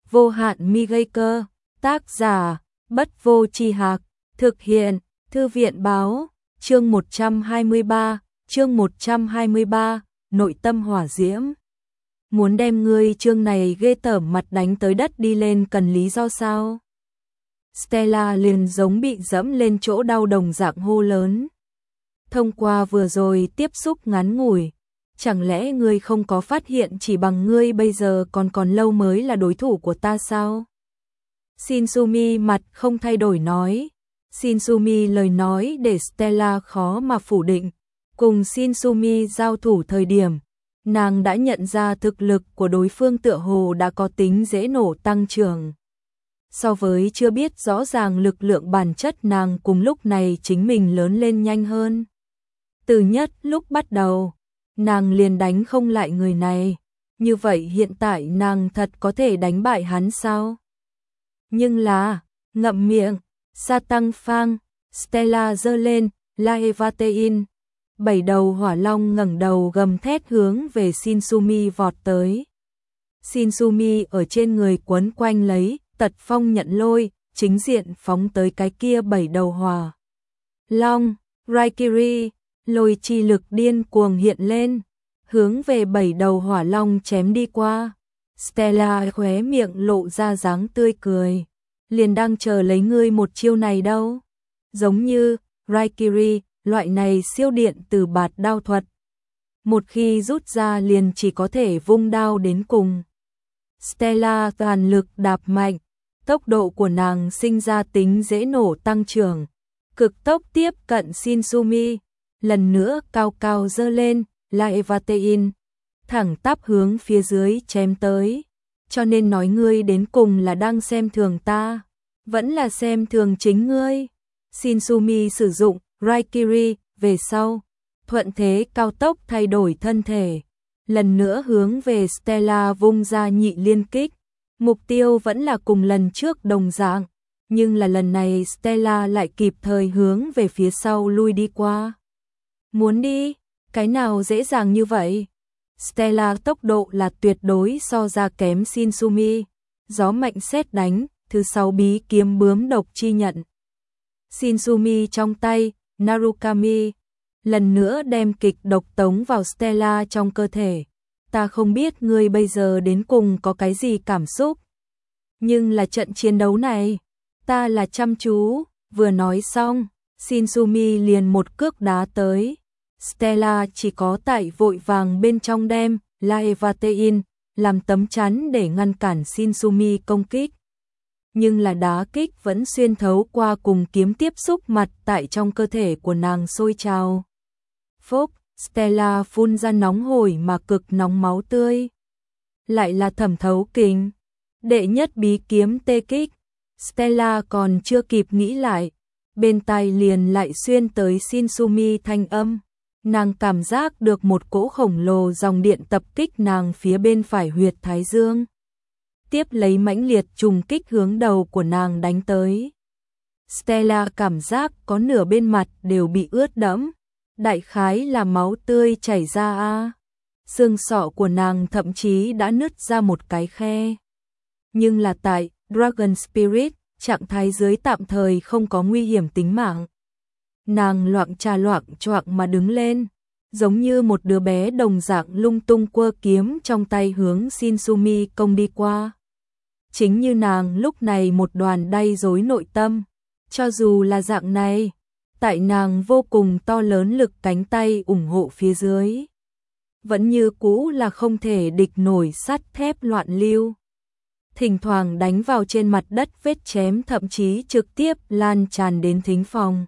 vô hạn mi gây cơ, tác giả, Bất Vô Tri Hạc, thực hiện, Thư viện báo, chương 123, nội tâm hỏa diễm. Muốn đem ngươi chương này ghê tởm mặt đánh tới đất đi lên cần lý do sao? Stella liền giống bị dẫm lên chỗ đau đồng dạng hô lớn. Thông qua vừa rồi tiếp xúc ngắn ngủi, chẳng lẽ ngươi không có phát hiện chỉ bằng ngươi bây giờ còn lâu mới là đối thủ của ta sao? Shinsumi mặt không thay đổi nói. Shinsumi lời nói để Stella khó mà phủ định. Cùng Shinsumi giao thủ thời điểm, nàng đã nhận ra thực lực của đối phương tựa hồ đã có tính dễ nổ tăng trưởng. So với chưa biết rõ ràng lực lượng bản chất nàng cùng lúc này chính mình lớn lên nhanh hơn. Từ nhất lúc bắt đầu, nàng liền đánh không lại người này. Như vậy hiện tại nàng thật có thể đánh bại hắn sao? Nhưng là, ngậm miệng, sa tăng phang, Stella giơ lên, Laevatein. 7 đầu hỏa long ngẩng đầu gầm thét hướng về Shinsumi vọt tới. Shinsumi ở trên người quấn quanh lấy, tật phong nhận lôi, chính diện phóng tới cái kia 7 đầu hỏa long, Raikiri, lôi chi lực điên cuồng hiện lên, hướng về 7 đầu hỏa long chém đi qua. Stella khóe miệng lộ ra dáng tươi cười, liền đang chờ lấy ngươi một chiêu này đâu. Giống như Raikiri, loại này siêu điện từ bạt đao thuật, một khi rút ra liền chỉ có thể vung đao đến cùng. Stella toàn lực đạp mạnh, tốc độ của nàng sinh ra tính dễ nổ tăng trưởng, cực tốc tiếp cận Shinsumi, lần nữa cao cao giơ lên, Laevatein, thẳng tắp hướng phía dưới chém tới. Cho nên nói ngươi đến cùng là đang xem thường ta, vẫn là xem thường chính ngươi. Shinsumi sử dụng Raikiri về sau, thuận thế cao tốc thay đổi thân thể, lần nữa hướng về Stella vung ra nhị liên kích. Mục tiêu vẫn là cùng lần trước đồng dạng, nhưng là lần này Stella lại kịp thời hướng về phía sau lui đi qua. Muốn đi, cái nào dễ dàng như vậy? Stella tốc độ là tuyệt đối so ra kém Shinsumi. Gió mạnh sét đánh, thứ 6 bí kiếm bướm độc chi nhận. Shinsumi trong tay, Narukami, lần nữa đem kịch độc tống vào Stella trong cơ thể. Ta không biết ngươi bây giờ đến cùng có cái gì cảm xúc, nhưng là trận chiến đấu này, ta là chăm chú. Vừa nói xong, Shinsumi liền một cước đá tới. Stella chỉ có tại vội vàng bên trong đem Laevatein làm tấm chắn để ngăn cản Shinsumi công kích. Nhưng là đá kích vẫn xuyên thấu qua cùng kiếm tiếp xúc mặt tại trong cơ thể của nàng sôi trào. Phốc, Stella phun ra nóng hổi mà cực nóng máu tươi. Lại là thẩm thấu kình. Đệ nhất bí kiếm tê kích. Stella còn chưa kịp nghĩ lại, bên tai liền lại xuyên tới Shinsumi thanh âm. Nàng cảm giác được một cỗ khổng lồ dòng điện tập kích nàng phía bên phải huyệt thái dương. Tiếp lấy mãnh liệt trùng kích hướng đầu của nàng đánh tới. Stella cảm giác có nửa bên mặt đều bị ướt đẫm, đại khái là máu tươi chảy ra a. Xương sọ của nàng thậm chí đã nứt ra một cái khe. Nhưng là tại Dragon Spirit, trạng thái dưới tạm thời không có nguy hiểm tính mạng. Nàng loạng choạng mà đứng lên, giống như một đứa bé đồng dạng lung tung quơ kiếm trong tay hướng Shinsumi công đi qua. Chính như nàng lúc này một đoàn đay rối nội tâm, cho dù là dạng này, tại nàng vô cùng to lớn lực cánh tay ủng hộ phía dưới, vẫn như cũ là không thể địch nổi sắt thép loạn lưu. Thỉnh thoảng đánh vào trên mặt đất vết chém thậm chí trực tiếp lan tràn đến thính phòng.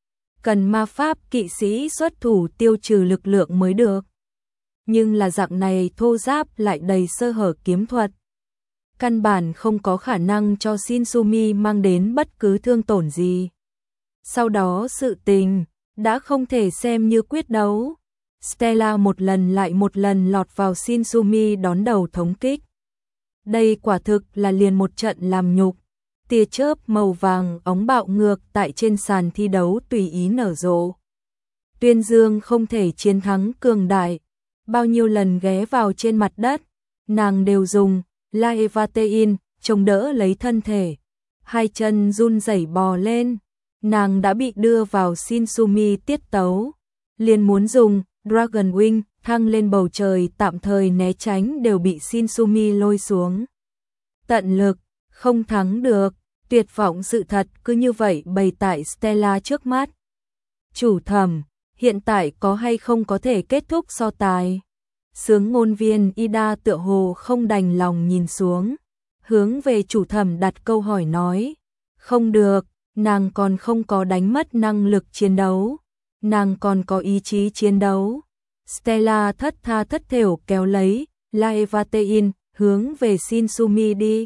Cần ma pháp kỵ sĩ xuất thủ tiêu trừ lực lượng mới được. Nhưng là dạng này thô giáp lại đầy sơ hở kiếm thuật, căn bản không có khả năng cho Shinsumi mang đến bất cứ thương tổn gì. Sau đó sự tình đã không thể xem như quyết đấu. Stella một lần lại một lần lọt vào Shinsumi đón đầu thống kích. Đây quả thực là liền một trận làm nhục. Tia chớp màu vàng óng bạo ngược tại trên sàn thi đấu tùy ý nở rộ. Tuyên dương không thể chiến thắng cường đại. Bao nhiêu lần ghé vào trên mặt đất, nàng đều dùng Laevatein chống đỡ lấy thân thể, hai chân run rẩy bò lên, nàng đã bị đưa vào Shinsumi tiết tấu, liền muốn dùng Dragon Wing thăng lên bầu trời tạm thời né tránh đều bị Shinsumi lôi xuống. Tận lực, không thắng được, tuyệt vọng sự thật cứ như vậy bày tại Stella trước mắt. Chủ thẩm, hiện tại có hay không có thể kết thúc so tài? Sướng ngôn viên Ida tựa hồ không đành lòng nhìn xuống, hướng về chủ thẩm đặt câu hỏi nói, không được, nàng còn không có đánh mất năng lực chiến đấu, nàng còn có ý chí chiến đấu. Stella thất tha thất thểu kéo lấy Laevatein hướng về Shinsumi đi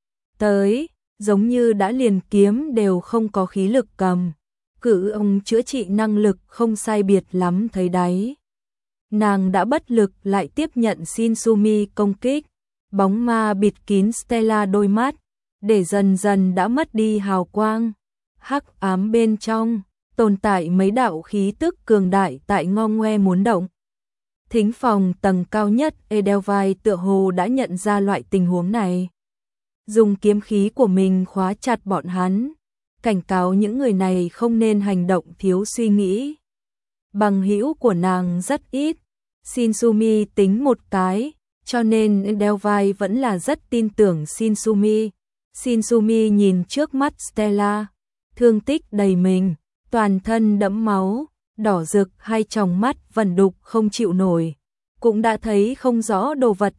tới, giống như đã liền kiếm đều không có khí lực cầm, cự ông chữa trị năng lực không sai biệt lắm thấy đáy. Nàng đã bất lực lại tiếp nhận Shinsumi công kích, bóng ma bịt kín Stella đôi mắt, để dần dần đã mất đi hào quang. Hắc ám bên trong, tồn tại mấy đạo khí tức cường đại tại ngong ngoe muốn động. Thính phòng tầng cao nhất Edelweiss tựa hồ đã nhận ra loại tình huống này. Dùng kiếm khí của mình khóa chặt bọn hắn, cảnh cáo những người này không nên hành động thiếu suy nghĩ. Bằng hữu của nàng rất ít, Shinsumi tính một cái, cho nên Edelweiss vẫn là rất tin tưởng Shinsumi. Shinsumi nhìn trước mắt Stella, thương tích đầy mình, toàn thân đẫm máu, đỏ rực hai tròng mắt vẩn đục không chịu nổi, cũng đã thấy không rõ đồ vật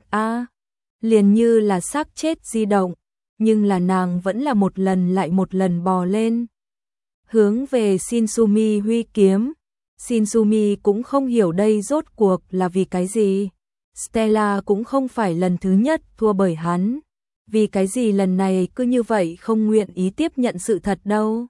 liền như là xác chết di động, nhưng là nàng vẫn là một lần lại một lần bò lên, hướng về Shinsumi huy kiếm. Shinsumi cũng không hiểu đây rốt cuộc là vì cái gì. Stella cũng không phải lần thứ nhất thua bởi hắn, vì cái gì lần này cứ như vậy không nguyện ý tiếp nhận sự thật đâu.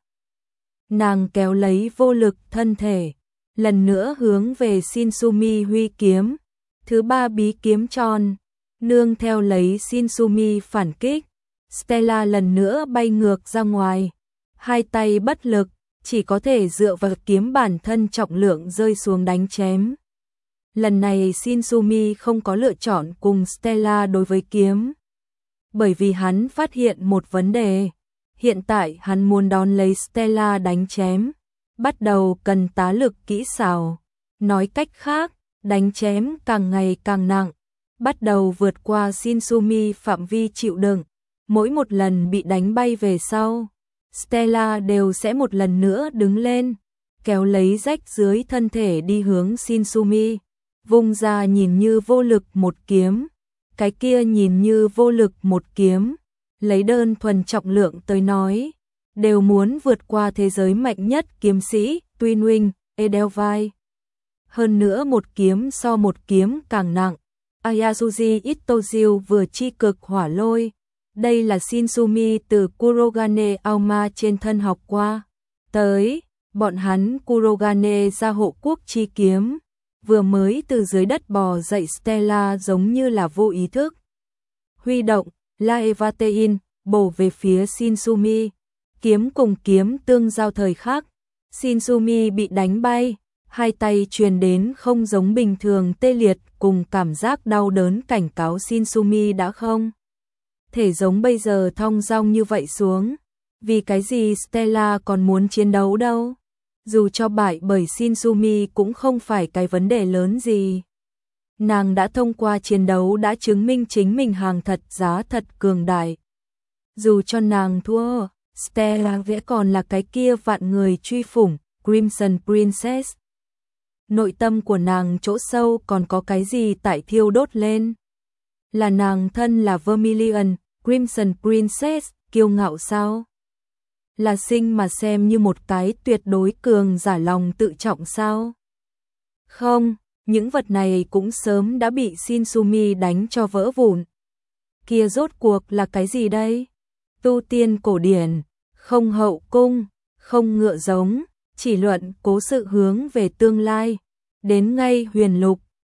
Nàng kéo lấy vô lực thân thể, lần nữa hướng về Shinsumi huy kiếm, thứ ba bí kiếm tròn, nương theo lấy Shinsumi phản kích, Stella lần nữa bay ngược ra ngoài, hai tay bất lực, chỉ có thể dựa vào kiếm bản thân trọng lượng rơi xuống đánh chém. Lần này Shinsumi không có lựa chọn cùng Stella đối với kiếm, bởi vì hắn phát hiện một vấn đề. Hiện tại hắn muốn đón lấy Stella đánh chém, bắt đầu cần tá lực kỹ xảo. Nói cách khác, đánh chém càng ngày càng nặng, bắt đầu vượt qua Shinsumi phạm vi chịu đựng. Mỗi một lần bị đánh bay về sau, Stella đều sẽ một lần nữa đứng lên, kéo lấy rách dưới thân thể đi hướng Shinsumi, vung ra nhìn như vô lực một kiếm, cái kia nhìn như vô lực một kiếm. Lấy đơn thuần trọng lượng tới nói, đều muốn vượt qua thế giới mạnh nhất kiếm sĩ, Twinwing, Edelweiss. Hơn nữa một kiếm so một kiếm càng nặng. Ayasuji Itozu vừa chi cực hỏa lôi. Đây là Shinsumi từ Kurogane Aoma trên thân học qua. Tới, bọn hắn Kurogane ra hộ quốc chi kiếm. Vừa mới từ dưới đất bò dậy Stella giống như là vô ý thức. Huy động Laevatein bổ về phía Shinsumi, kiếm cùng kiếm tương giao thời khắc, Shinsumi bị đánh bay, hai tay truyền đến không giống bình thường tê liệt cùng cảm giác đau đớn cảnh cáo Shinsumi đã không thể giống bây giờ thong dong như vậy xuống. Vì cái gì Stella còn muốn chiến đấu đâu? Dù cho bại bởi Shinsumi cũng không phải cái vấn đề lớn gì. Nàng đã thông qua chiến đấu đã chứng minh chính mình hàng thật giá thật cường đại. Dù cho nàng thua, Stella vẫn còn là cái kia vạn người truy phủng, Crimson Princess. Nội tâm của nàng chỗ sâu còn có cái gì tại thiêu đốt lên? Là nàng thân là Vermilion, Crimson Princess, kiêu ngạo sao? Là sinh mà xem như một cái tuyệt đối cường giả lòng tự trọng sao? Không. Những vật này cũng sớm đã bị Shinsumi đánh cho vỡ vụn. Kia rốt cuộc là cái gì đây? Tu tiên cổ điển, không hậu cung, không ngựa giống, chỉ luận cố sự hướng về tương lai. Đến ngay huyền lục,